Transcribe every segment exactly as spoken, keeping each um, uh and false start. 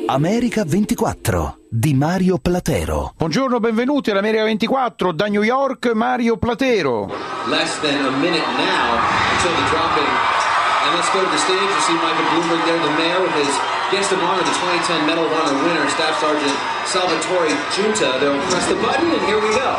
America ventiquattro di Mario Platero. Buongiorno, benvenuti all'America ventiquattro, da New York Mario Platero. Less than a minute now until the dropping. And let's go to the stage. You see Michael Bloomberg there, the mayor, with his guest of honor, the twenty ten Medal of Honor winner, Staff Sergeant Salvatore Giunta. They'll press the button, and here we go.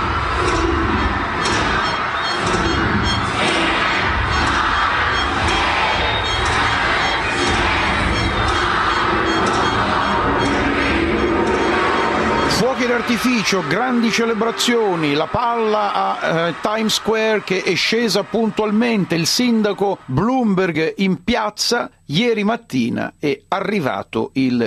Fuochi d'artificio, grandi celebrazioni, la palla a eh, Times Square che è scesa puntualmente, il sindaco Bloomberg in piazza. Ieri mattina è arrivato il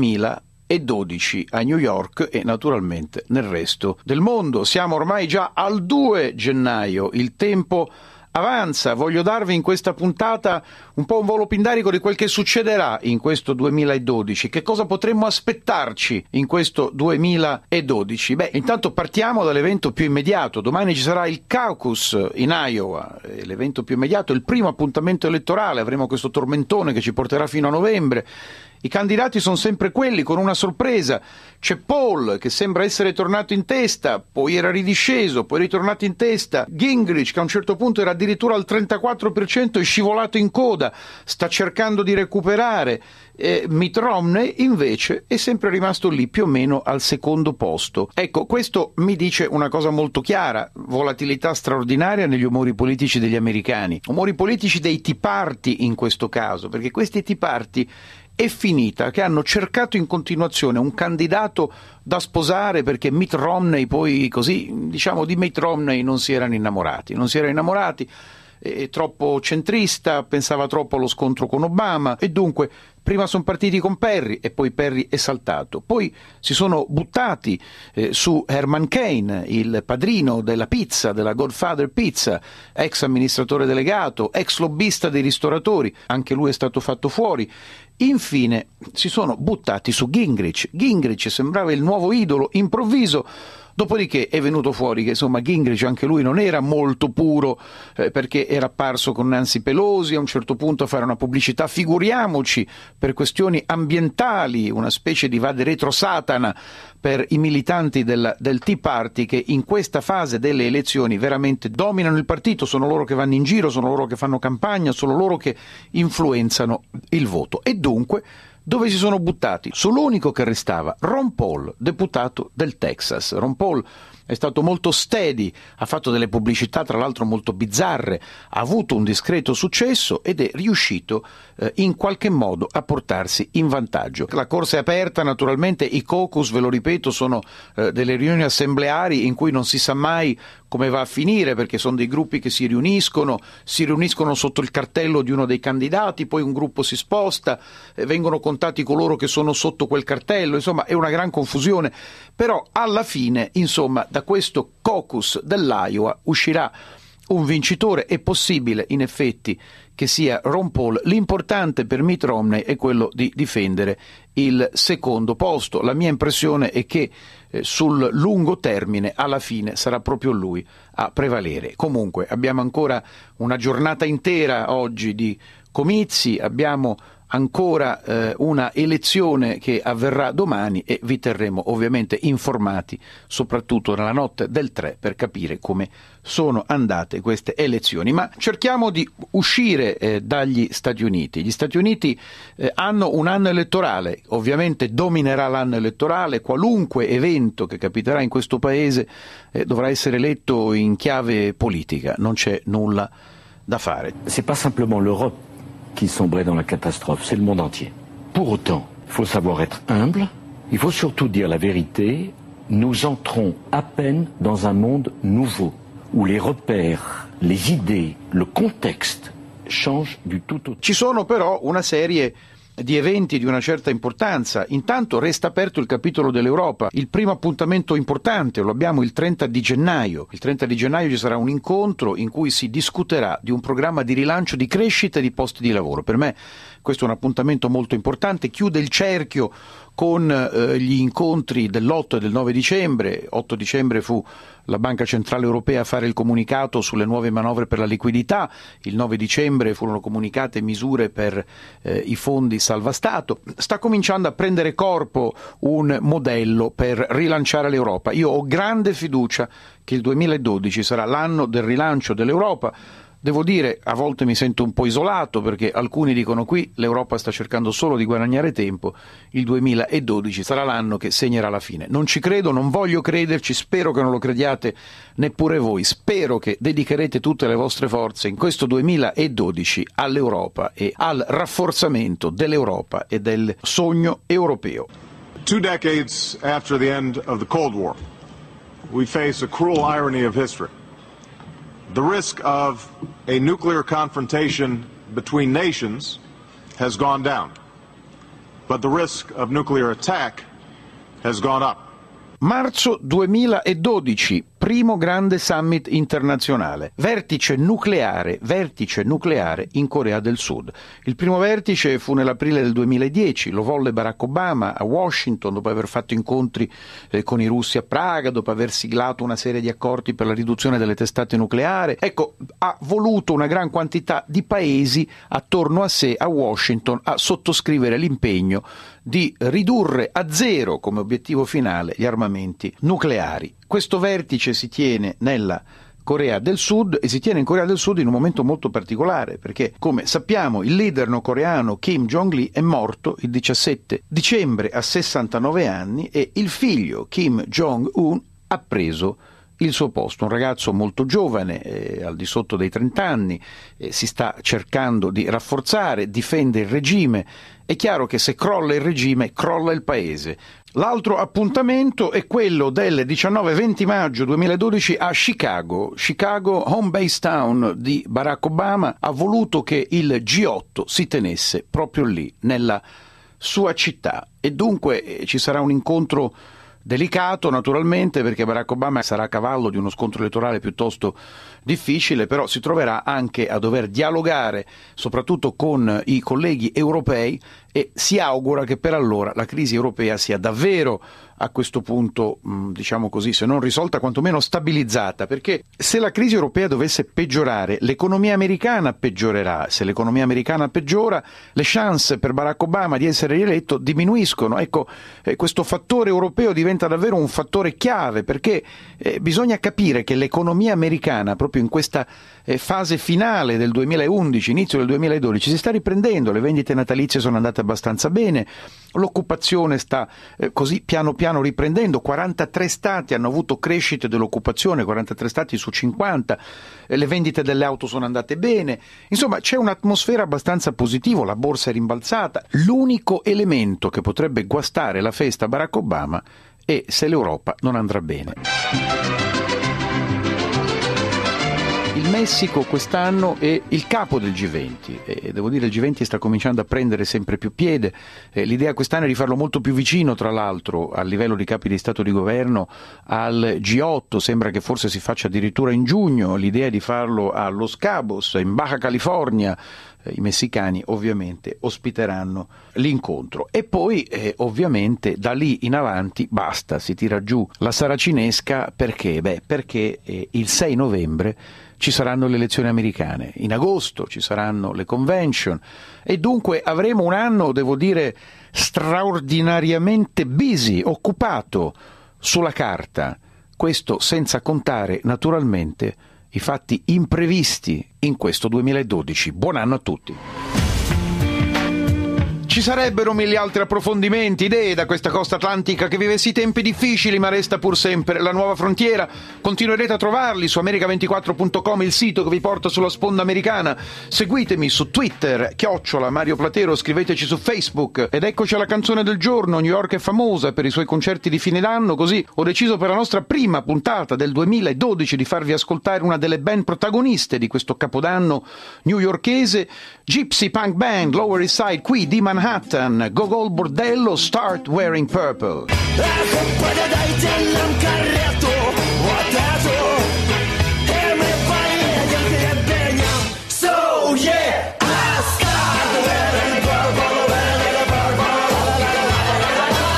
duemiladodici a New York e naturalmente nel resto del mondo. Siamo ormai già al due gennaio, il tempo avanza. Voglio darvi in questa puntata un po' un volo pindarico di quel che succederà in questo duemiladodici, che cosa potremmo aspettarci in questo duemiladodici. Beh, intanto partiamo dall'evento più immediato. Domani ci sarà il caucus in Iowa, l'evento più immediato, il primo appuntamento elettorale. Avremo questo tormentone che ci porterà fino a novembre. I candidati sono sempre quelli, con una sorpresa. C'è Paul, che sembra essere tornato in testa, poi era ridisceso, poi è ritornato in testa. Gingrich, che a un certo punto era addirittura al trentaquattro per cento, è scivolato in coda, sta cercando di recuperare. Eh, Mitt Romney invece è sempre rimasto lì più o meno al secondo posto. Ecco, questo mi dice una cosa molto chiara: volatilità straordinaria negli umori politici degli americani, umori politici dei Tea Party in questo caso, perché questi Tea Party è finita che hanno cercato in continuazione un candidato da sposare, perché Mitt Romney poi così, diciamo, di Mitt Romney non si erano innamorati, non si erano innamorati, è troppo centrista, pensava troppo allo scontro con Obama e dunque prima sono partiti con Perry e poi Perry è saltato. Poi si sono buttati eh, su Herman Cain, il padrino della pizza, della Godfather Pizza, ex amministratore delegato, ex lobbista dei ristoratori, anche lui è stato fatto fuori. Infine si sono buttati su Gingrich. Gingrich sembrava il nuovo idolo improvviso. Dopodiché è venuto fuori che insomma Gingrich anche lui non era molto puro, eh, perché era apparso con Nancy Pelosi a un certo punto a fare una pubblicità, figuriamoci, per questioni ambientali, una specie di vade retro Satana per i militanti del, del Tea Party, che in questa fase delle elezioni veramente dominano il partito, sono loro che vanno in giro, sono loro che fanno campagna, sono loro che influenzano il voto. E dunque dove si sono buttati? Sull'unico che restava, Ron Paul, deputato del Texas. Ron Paul è stato molto steady, ha fatto delle pubblicità tra l'altro molto bizzarre, ha avuto un discreto successo ed è riuscito eh, in qualche modo a portarsi in vantaggio. La corsa è aperta, naturalmente i caucus, ve lo ripeto, sono eh, delle riunioni assembleari in cui non si sa mai come va a finire, perché sono dei gruppi che si riuniscono, si riuniscono sotto il cartello di uno dei candidati, poi un gruppo si sposta, eh, vengono contati coloro che sono sotto quel cartello, insomma è una gran confusione, però alla fine, insomma, da questo caucus dell'Iowa uscirà un vincitore. È possibile in effetti che sia Ron Paul. L'importante per Mitt Romney è quello di difendere il secondo posto. La mia impressione è che eh, sul lungo termine alla fine sarà proprio lui a prevalere. Comunque abbiamo ancora una giornata intera oggi di comizi, abbiamo ancora eh, una elezione che avverrà domani e vi terremo ovviamente informati, soprattutto nella notte del tre, per capire come sono andate queste elezioni. Ma cerchiamo di uscire eh, dagli Stati Uniti. Gli Stati Uniti eh, hanno un anno elettorale, ovviamente dominerà l'anno elettorale, qualunque evento che capiterà in questo paese eh, dovrà essere letto in chiave politica, non c'è nulla da fare. C'est pas simplement l'Europe qui sombrait dans la catastrophe, c'est le monde entier. Pour autant, il faut savoir être humble, il faut surtout dire la vérité, nous entrons à peine dans un monde nouveau, où les repères, les idées, le contexte changent du tout au tout. Ci sono però una serie di eventi di una certa importanza. Intanto resta aperto il capitolo dell'Europa. Il primo appuntamento importante lo abbiamo il trenta di gennaio. Il trenta di gennaio ci sarà un incontro in cui si discuterà di un programma di rilancio di crescita e di posti di lavoro. Per me questo è un appuntamento molto importante, chiude il cerchio con eh, gli incontri dell'otto e del nove dicembre. otto dicembre fu la Banca Centrale Europea a fare il comunicato sulle nuove manovre per la liquidità, il nove dicembre furono comunicate misure per eh, i fondi salva Stato. Sta cominciando a prendere corpo un modello per rilanciare l'Europa. Io ho grande fiducia che il duemiladodici sarà l'anno del rilancio dell'Europa. Devo dire, a volte mi sento un po' isolato perché alcuni dicono qui l'Europa sta cercando solo di guadagnare tempo, il duemiladodici sarà l'anno che segnerà la fine. Non ci credo, non voglio crederci, spero che non lo crediate neppure voi, spero che dedicherete tutte le vostre forze in questo duemiladodici all'Europa e al rafforzamento dell'Europa e del sogno europeo. Two decades after the end of the Cold War, we face a cruel irony of history. The risk of a nuclear confrontation between nations has gone down, but the risk of nuclear attack has gone up. Marzo duemiladodici, primo grande summit internazionale, vertice nucleare, vertice nucleare in Corea del Sud. Il primo vertice fu nell'aprile del duemiladieci, lo volle Barack Obama a Washington dopo aver fatto incontri eh, con i russi a Praga, dopo aver siglato una serie di accordi per la riduzione delle testate nucleari. Ecco, ha voluto una gran quantità di paesi attorno a sé a Washington a sottoscrivere l'impegno di ridurre a zero come obiettivo finale gli armamenti nucleari. Questo vertice si tiene nella Corea del Sud e si tiene in Corea del Sud in un momento molto particolare perché, come sappiamo, il leader nordcoreano Kim Jong-il è morto il diciassette dicembre a sessantanove anni e il figlio Kim Jong-un ha preso il suo posto, un ragazzo molto giovane, eh, al di sotto dei trenta anni, eh, si sta cercando di rafforzare, difende il regime. È chiaro che se crolla il regime, crolla il paese. L'altro appuntamento è quello del diciannove venti maggio duemiladodici a Chicago. Chicago, home base town di Barack Obama, ha voluto che il G otto si tenesse proprio lì, nella sua città. E dunque eh, ci sarà un incontro delicato naturalmente perché Barack Obama sarà a cavallo di uno scontro elettorale piuttosto difficile, però si troverà anche a dover dialogare soprattutto con i colleghi europei e si augura che per allora la crisi europea sia davvero a questo punto, diciamo così, se non risolta, quantomeno stabilizzata, perché se la crisi europea dovesse peggiorare, l'economia americana peggiorerà. Se l'economia americana peggiora, le chance per Barack Obama di essere rieletto diminuiscono. Ecco, eh, questo fattore europeo diventa davvero un fattore chiave, perché eh, bisogna capire che l'economia americana, proprio in questa eh, fase finale del duemilaundici, inizio del duemiladodici, si sta riprendendo, le vendite natalizie sono andate abbastanza bene, l'occupazione sta eh, così piano piano riprendendo, quarantatré stati hanno avuto crescite dell'occupazione, quarantatré stati su cinquanta, eh, le vendite delle auto sono andate bene, insomma c'è un'atmosfera abbastanza positiva, la borsa è rimbalzata. L'unico elemento che potrebbe guastare la festa Barack Obama è se l'Europa non andrà bene. Il Messico quest'anno è il capo del G venti e devo dire il G venti sta cominciando a prendere sempre più piede. Eh, l'idea quest'anno è di farlo molto più vicino, tra l'altro, a livello di capi di Stato e di Governo al G otto, sembra che forse si faccia addirittura in giugno, l'idea è di farlo a Los Cabos, in Baja California. Eh, I messicani ovviamente ospiteranno l'incontro e poi eh, ovviamente da lì in avanti basta, si tira giù la saracinesca perché? Beh, perché eh, il sei novembre ci saranno le elezioni americane, in agosto ci saranno le convention e dunque avremo un anno, devo dire, straordinariamente busy, occupato sulla carta, questo senza contare naturalmente i fatti imprevisti in questo duemiladodici. Buon anno a tutti! Ci sarebbero mille altri approfondimenti, idee da questa costa atlantica che vive sì tempi difficili ma resta pur sempre la nuova frontiera. Continuerete a trovarli su america ventiquattro punto com, il sito che vi porta sulla sponda americana. Seguitemi su Twitter, chiocciola Mario Platero, scriveteci su Facebook. Ed eccoci alla canzone del giorno. New York è famosa per i suoi concerti di fine d'anno, così ho deciso per la nostra prima puntata del duemiladodici di farvi ascoltare una delle band protagoniste di questo capodanno newyorkese, Gypsy Punk Band, Lower East Side, qui di Manhattan. Gogol Bordello, Start Wearing Purple. So yeah, I start wearing purple, wearing purple.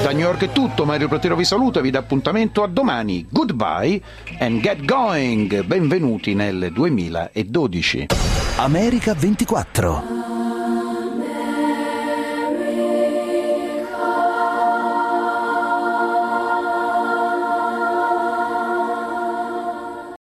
Da New York è tutto, Mario Platero vi saluta, vi dà appuntamento a domani. Goodbye and get going. Benvenuti nel duemiladodici. America ventiquattro.